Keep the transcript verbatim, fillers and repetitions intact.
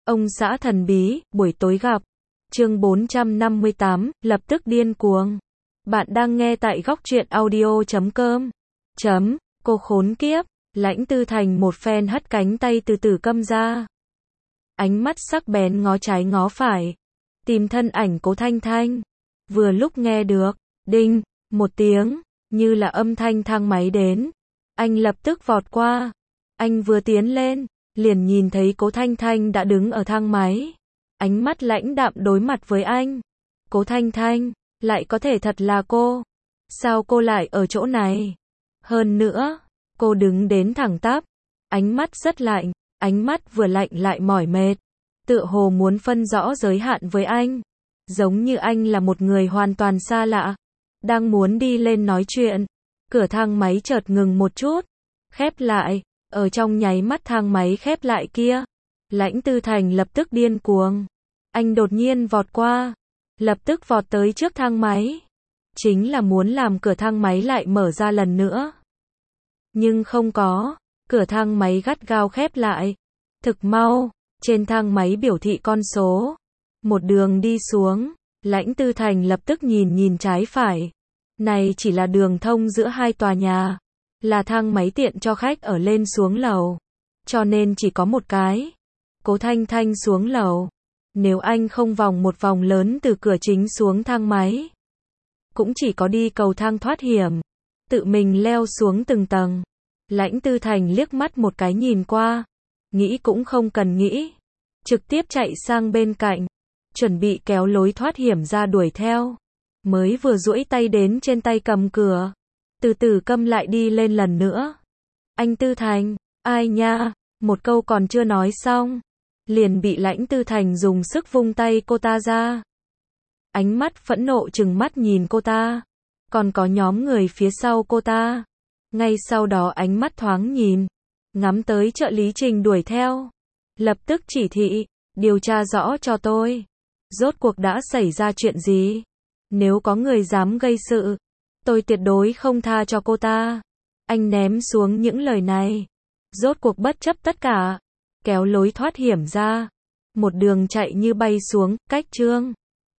Ông xã thần bí, buổi tối gặp. Chương bốn trăm năm mươi tám, lập tức điên cuồng. Bạn đang nghe tại góc truyện audio chấm com. Chấm, cô khốn kiếp. Lãnh Tư Thành một phen hất cánh tay từ Tử Câm ra. Ánh mắt sắc bén ngó trái ngó phải. Tìm thân ảnh Cố Thanh Thanh. Vừa lúc nghe được, đinh, một tiếng, như là âm thanh thang máy đến. Anh lập tức vọt qua. Anh vừa tiến lên, liền nhìn thấy Cố Thanh Thanh đã đứng ở thang máy. Ánh mắt lãnh đạm đối mặt với anh. Cố Thanh Thanh, lại có thể thật là cô. Sao cô lại ở chỗ này? Hơn nữa, cô đứng đến thẳng tắp. Ánh mắt rất lạnh, ánh mắt vừa lạnh lại mỏi mệt. Tựa hồ muốn phân rõ giới hạn với anh. Giống như anh là một người hoàn toàn xa lạ. Đang muốn đi lên nói chuyện. Cửa thang máy chợt ngừng một chút. Khép lại. Ở trong nháy mắt thang máy khép lại kia. Lãnh Tư Thành lập tức điên cuồng. Anh đột nhiên vọt qua. Lập tức vọt tới trước thang máy. Chính là muốn làm cửa thang máy lại mở ra lần nữa. Nhưng không có. Cửa thang máy gắt gao khép lại. Thực mau. Trên thang máy biểu thị con số. Một đường đi xuống. Lãnh Tư Thành lập tức nhìn nhìn trái phải. Này chỉ là đường thông giữa hai tòa nhà. Là thang máy tiện cho khách ở lên xuống lầu. Cho nên chỉ có một cái. Cố Thanh Thanh xuống lầu. Nếu anh không vòng một vòng lớn từ cửa chính xuống thang máy. Cũng chỉ có đi cầu thang thoát hiểm. Tự mình leo xuống từng tầng. Lãnh Tư Thành liếc mắt một cái nhìn qua. Nghĩ cũng không cần nghĩ. Trực tiếp chạy sang bên cạnh. Chuẩn bị kéo lối thoát hiểm ra đuổi theo. Mới vừa duỗi tay đến trên tay cầm cửa. Từ từ Câm lại đi lên lần nữa. Anh Tư Thành, ai nha, một câu còn chưa nói xong. Liền bị Lãnh Tư Thành dùng sức vung tay cô ta ra. Ánh mắt phẫn nộ trừng mắt nhìn cô ta. Còn có nhóm người phía sau cô ta. Ngay sau đó ánh mắt thoáng nhìn. Ngắm tới trợ lý Trình đuổi theo. Lập tức chỉ thị, điều tra rõ cho tôi. Rốt cuộc đã xảy ra chuyện gì? Nếu có người dám gây sự, tôi tuyệt đối không tha cho cô ta. Anh ném xuống những lời này. Rốt cuộc bất chấp tất cả. Kéo lối thoát hiểm ra. Một đường chạy như bay xuống, cách chương.